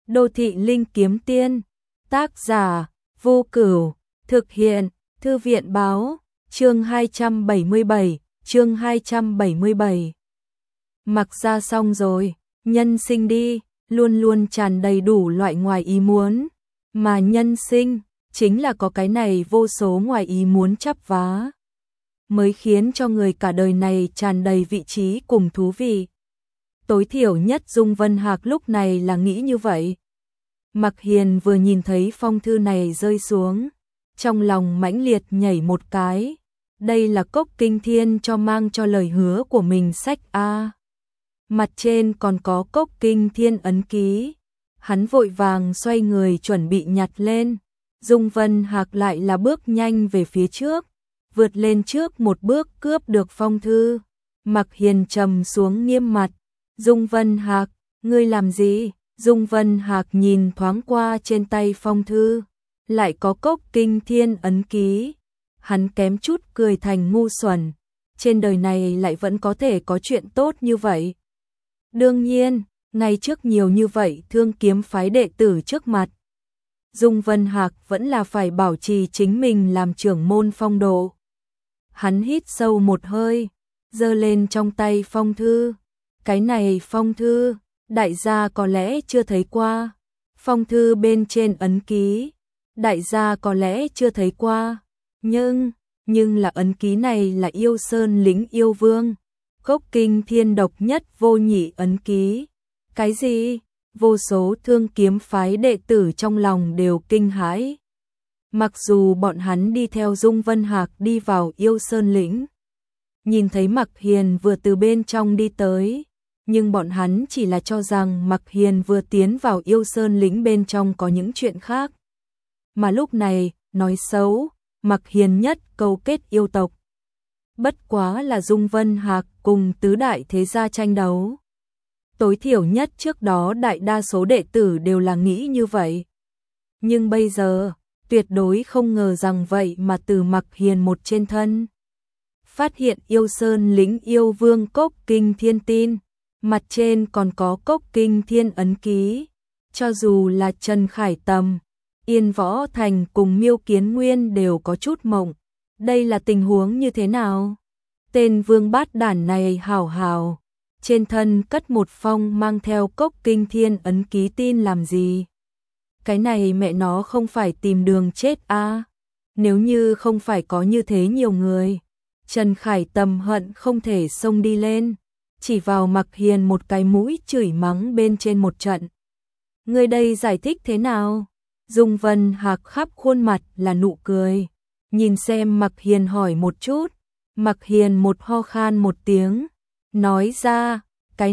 Đô thị linh kiếm tiên, tác giả, Vô Cửu, thực hiện, Thư viện báo, chương 277, chương 277. Mặc ra xong rồi, nhân sinh đi, luôn luôn tràn đầy đủ loại ngoài ý muốn, mà nhân sinh, chính là có cái này vô số ngoài ý muốn chắp vá, mới khiến cho người cả đời này tràn đầy vị trí cùng thú vị. Tối thiểu nhất Dung Vân Hạc lúc này là nghĩ như vậy. Mặc Hiền vừa nhìn thấy phong thư này rơi xuống, trong lòng mãnh liệt nhảy một cái. Đây là Cốc Kinh Thiên cho mang cho lời hứa của mình sách A. Mặt trên còn có Cốc Kinh Thiên ấn ký. Hắn vội vàng xoay người chuẩn bị nhặt lên. Dung Vân Hạc lại là bước nhanh về phía trước, vượt lên trước một bước cướp được phong thư. Mặc Hiền trầm xuống nghiêm mặt. Dung Vân Hạc, ngươi làm gì? Dung Vân Hạc nhìn thoáng qua trên tay phong thư, lại có Cốc Kinh Thiên ấn ký. Hắn kém chút cười thành ngu xuẩn, trên đời này lại vẫn có thể có chuyện tốt như vậy. Đương nhiên, ngày trước nhiều như vậy Thương Kiếm phái đệ tử trước mặt, Dung Vân Hạc vẫn là phải bảo trì chính mình làm trưởng môn phong độ. Hắn hít sâu một hơi, giơ lên trong tay phong thư. Cái này phong thư, đại gia có lẽ chưa thấy qua. Phong thư bên trên ấn ký, đại gia có lẽ chưa thấy qua. Nhưng là ấn ký này là Yêu Sơn lĩnh yêu vương, Cốc Kinh Thiên độc nhất vô nhị ấn ký. Cái gì? Vô số Thương Kiếm phái đệ tử trong lòng đều kinh hãi. Mặc dù bọn hắn đi theo Dung Vân Hạc đi vào Yêu Sơn lĩnh, nhìn thấy Mặc Hiền vừa từ bên trong đi tới, nhưng bọn hắn chỉ là cho rằng Mặc Hiền vừa tiến vào Yêu Sơn lĩnh bên trong có những chuyện khác. Mà lúc này, nói xấu, Mặc Hiền nhất câu kết yêu tộc. Bất quá là Dung Vân Hạc cùng tứ đại thế gia tranh đấu. Tối thiểu nhất trước đó đại đa số đệ tử đều là nghĩ như vậy. Nhưng bây giờ, tuyệt đối không ngờ rằng vậy mà từ Mặc Hiền một trên thân phát hiện Yêu Sơn lĩnh yêu vương Cốc Kinh Thiên tin. Mặt trên còn có Cốc Kinh Thiên ấn ký. Cho dù là Trần Khải Tầm, Yên Võ Thành cùng Miêu Kiến Nguyên đều có chút mộng. Đây là tình huống như thế nào? Tên vương bát đản này hảo, trên thân cất một phong mang theo Cốc Kinh Thiên ấn ký tin làm gì? Cái này mẹ nó không phải tìm đường chết à? Nếu như không phải có như thế nhiều người, Trần Khải Tầm hận không thể xông đi lên, chỉ vào Mặc Hiền một cái mũi chửi mắng bên trên một trận. Người đây giải thích thế nào? Dung Vân Hạc khắp khuôn mặt là nụ cười, nhìn xem Mặc Hiền hỏi một chút. Mặc Hiền một ho khan một tiếng, nói ra, cái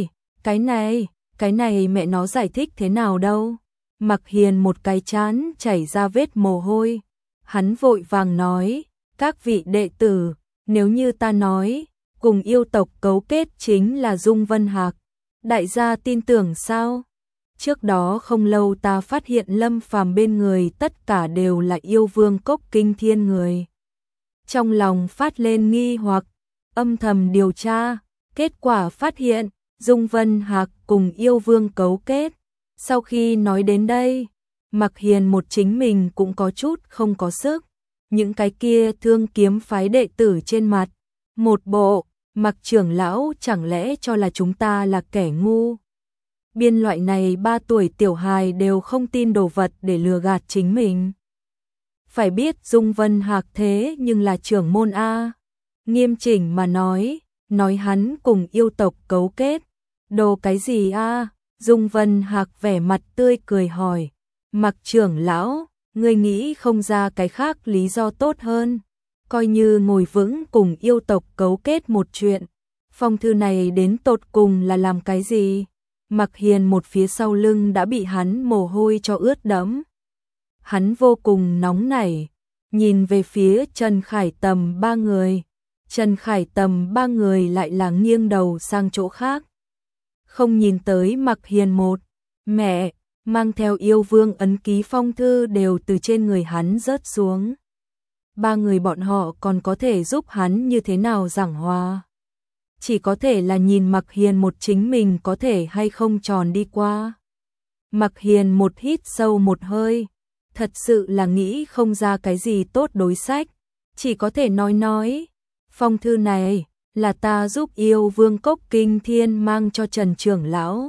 này mẹ nó giải thích thế nào đâu? Mặc Hiền một cái trán chảy ra vết mồ hôi, hắn vội vàng nói, các vị đệ tử, nếu như ta nói cùng yêu tộc cấu kết chính là Dung Vân Hạc, đại gia tin tưởng sao? Trước đó không lâu ta phát hiện Lâm Phàm bên người tất cả đều là yêu vương Cốc Kinh Thiên người. Trong lòng phát lên nghi hoặc, âm thầm điều tra, kết quả phát hiện Dung Vân Hạc cùng yêu vương cấu kết. Sau khi nói đến đây, Mặc Hiền một chính mình cũng có chút không có sức. Những cái kia Thương Kiếm phái đệ tử trên mặt một bộ, Mặc trưởng lão chẳng lẽ cho là chúng ta là kẻ ngu? Biên loại này 3 tuổi tiểu hài đều không tin đồ vật để lừa gạt chính mình. Phải biết Dung Vân Hạc thế nhưng là trưởng môn A. Nghiêm chỉnh mà nói hắn cùng yêu tộc cấu kết. Đồ cái gì A? Dung Vân Hạc vẻ mặt tươi cười hỏi. Mặc trưởng lão, ngươi nghĩ không ra cái khác lý do tốt hơn. Coi như ngồi vững cùng yêu tộc cấu kết một chuyện. Phong thư này đến tột cùng là làm cái gì? Mặc Hiền một phía sau lưng đã bị hắn mồ hôi cho ướt đẫm. Hắn vô cùng nóng nảy, nhìn về phía Trần Khải Tầm ba người. Trần Khải Tầm ba người lại là nghiêng đầu sang chỗ khác, không nhìn tới Mặc Hiền một. Mẹ, mang theo yêu vương ấn ký phong thư đều từ trên người hắn rớt xuống. Ba người bọn họ còn có thể giúp hắn như thế nào giảng hòa? Chỉ có thể là nhìn Mặc Hiền một chính mình có thể hay không tròn đi qua. Mặc Hiền một hít sâu một hơi, thật sự là nghĩ không ra cái gì tốt đối sách, chỉ có thể nói, phong thư này là ta giúp Yêu Vương Cốc Kinh Thiên mang cho Trần trưởng lão.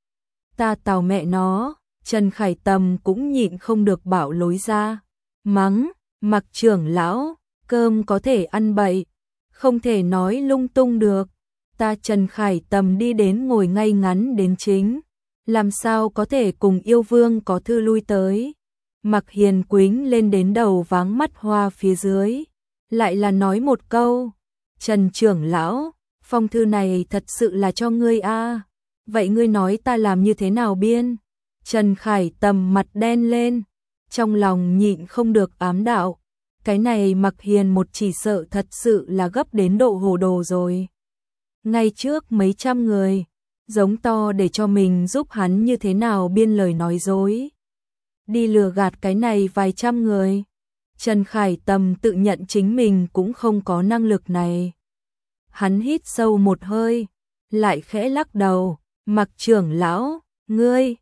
Ta tào mẹ nó, Trần Khải Tầm cũng nhịn không được bảo lối ra, mắng, Mặc trưởng lão, cơm có thể ăn bậy, không thể nói lung tung được. Ta Trần Khải Tầm đi đến ngồi ngay ngắn đến chính, làm sao có thể cùng Yêu Vương có thư lui tới. Mặc Hiền quính lên đến đầu váng mắt hoa phía dưới, lại là nói một câu, Trần trưởng lão, phong thư này thật sự là cho ngươi a. Vậy ngươi nói ta làm như thế nào biên? Trần Khải Tầm mặt đen lên, trong lòng nhịn không được ám đạo, cái này Mặc Hiền một chỉ sợ thật sự là gấp đến độ hồ đồ rồi. Ngay trước mấy trăm người, giống to để cho mình giúp hắn như thế nào biên lời nói dối. Đi lừa gạt cái này vài trăm người. Trần Khải Tầm tự nhận chính mình cũng không có năng lực này. Hắn hít sâu một hơi, lại khẽ lắc đầu, Mặc trưởng lão, ngươi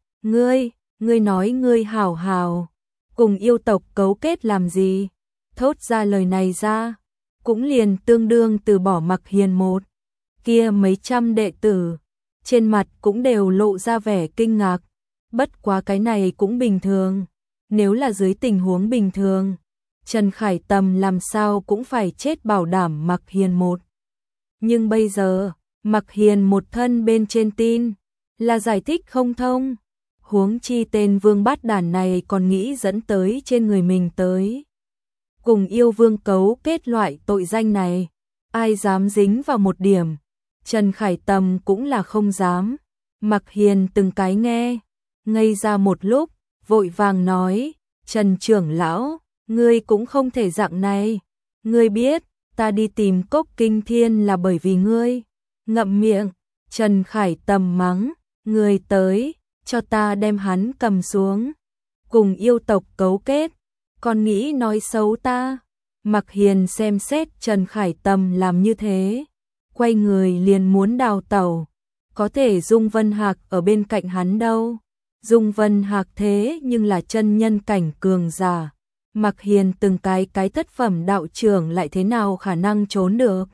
nói ngươi hảo hảo, cùng yêu tộc cấu kết làm gì? Thốt ra lời này ra, cũng liền tương đương từ bỏ Mặc Hiền một. Kia mấy trăm đệ tử, trên mặt cũng đều lộ ra vẻ kinh ngạc, bất quá cái này cũng bình thường, nếu là dưới tình huống bình thường, Trần Khải Tầm làm sao cũng phải chết bảo đảm Mặc Hiền một. Nhưng bây giờ, Mặc Hiền một thân bên trên tin, là giải thích không thông, huống chi tên vương bát đàn này còn nghĩ dẫn tới trên người mình tới. Cùng yêu vương cấu kết loại tội danh này, ai dám dính vào một điểm, Trần Khải Tầm cũng là không dám. Mặc Hiền từng cái nghe, ngây ra một lúc, vội vàng nói, Trần trưởng lão, ngươi cũng không thể dạng này, ngươi biết, ta đi tìm Cốc Kinh Thiên là bởi vì ngươi. Ngậm miệng, Trần Khải Tầm mắng, ngươi tới, cho ta đem hắn cầm xuống. Cùng yêu tộc cấu kết, còn nghĩ nói xấu ta. Mặc Hiền xem xét Trần Khải Tầm làm như thế, quay người liền muốn đào tẩu. Có thể Dung Vân Hạc ở bên cạnh hắn đâu. Dung Vân Hạc thế nhưng là chân nhân cảnh cường giả. Mặc Hiền từng cái thất phẩm đạo trưởng lại thế nào khả năng trốn được.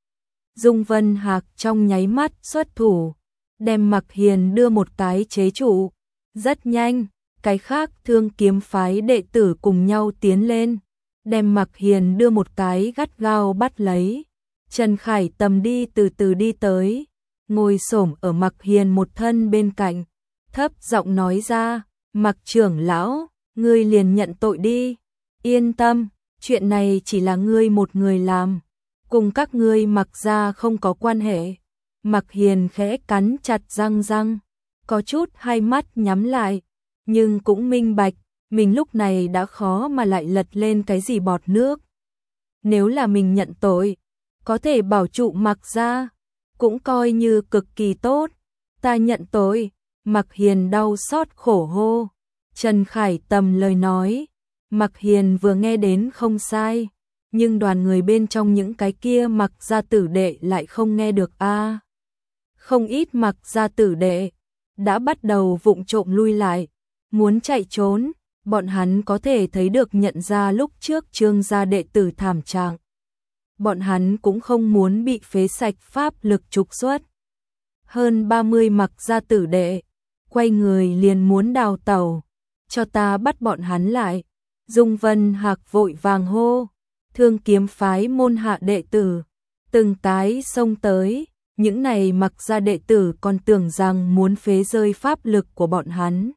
Dung Vân Hạc trong nháy mắt xuất thủ, đem Mặc Hiền đưa một cái chế trụ. Rất nhanh, cái khác Thương Kiếm phái đệ tử cùng nhau tiến lên, đem Mặc Hiền đưa một cái gắt gao bắt lấy. Trần Khải Tầm đi từ từ đi tới, ngồi xổm ở Mặc Hiền một thân bên cạnh, thấp giọng nói ra, Mặc trưởng lão, ngươi liền nhận tội đi. Yên tâm, chuyện này chỉ là ngươi một người làm, cùng các ngươi Mặc gia không có quan hệ. Mặc Hiền khẽ cắn chặt răng, có chút hai mắt nhắm lại, nhưng cũng minh bạch, mình lúc này đã khó mà lại lật lên cái gì bọt nước. Nếu là mình nhận tội, có thể bảo trụ Mặc gia, cũng coi như cực kỳ tốt. Ta nhận tội. Mặc Hiền đau xót khổ hô. Trần Khải Tầm lời nói, Mặc Hiền vừa nghe đến không sai, nhưng đoàn người bên trong những cái kia Mặc gia tử đệ lại không nghe được a. Không ít Mặc gia tử đệ đã bắt đầu vụng trộm lui lại, muốn chạy trốn. Bọn hắn có thể thấy được nhận ra lúc trước Trương gia đệ tử thảm trạng. Bọn hắn cũng không muốn bị phế sạch pháp lực trục xuất. Hơn 30 Mặc gia tử đệ quay người liền muốn đào tẩu, cho ta bắt bọn hắn lại. Dung Vân Hạc vội vàng hô, Thương Kiếm phái môn hạ đệ tử từng cái xông tới, những này Mặc gia đệ tử còn tưởng rằng muốn phế rơi pháp lực của bọn hắn,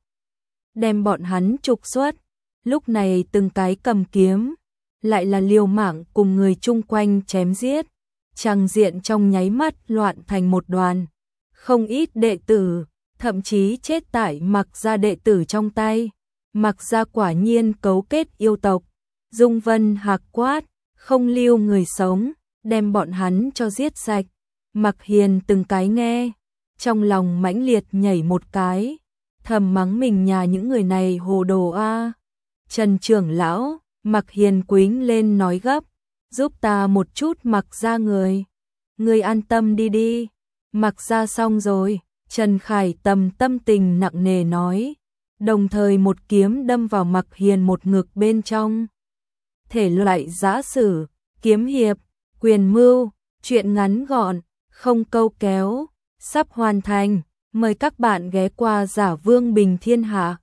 đem bọn hắn trục xuất. Lúc này từng cái cầm kiếm, lại là liều mạng cùng người chung quanh chém giết, tràng diện trong nháy mắt loạn thành một đoàn. Không ít đệ tử thậm chí chết tại Mặc gia đệ tử trong tay. Mặc gia quả nhiên cấu kết yêu tộc. Dung Vân Hạc quát, không lưu người sống, đem bọn hắn cho giết sạch. Mặc Hiền từng cái nghe, trong lòng mãnh liệt nhảy một cái, thầm mắng mình nhà những người này hồ đồ a. Trần trưởng lão, Mặc Hiền quính lên nói gấp, giúp ta một chút Mặc gia người. Người an tâm đi đi. Mặc gia xong rồi. Trần Khải Tầm tâm tình nặng nề nói, đồng thời một kiếm đâm vào Mặc Hiền một ngực bên trong. Thể loại giã sử, kiếm hiệp, quyền mưu, truyện ngắn gọn, không câu kéo, sắp hoàn thành. Mời các bạn ghé qua Giả Vương Bình Thiên Hạ.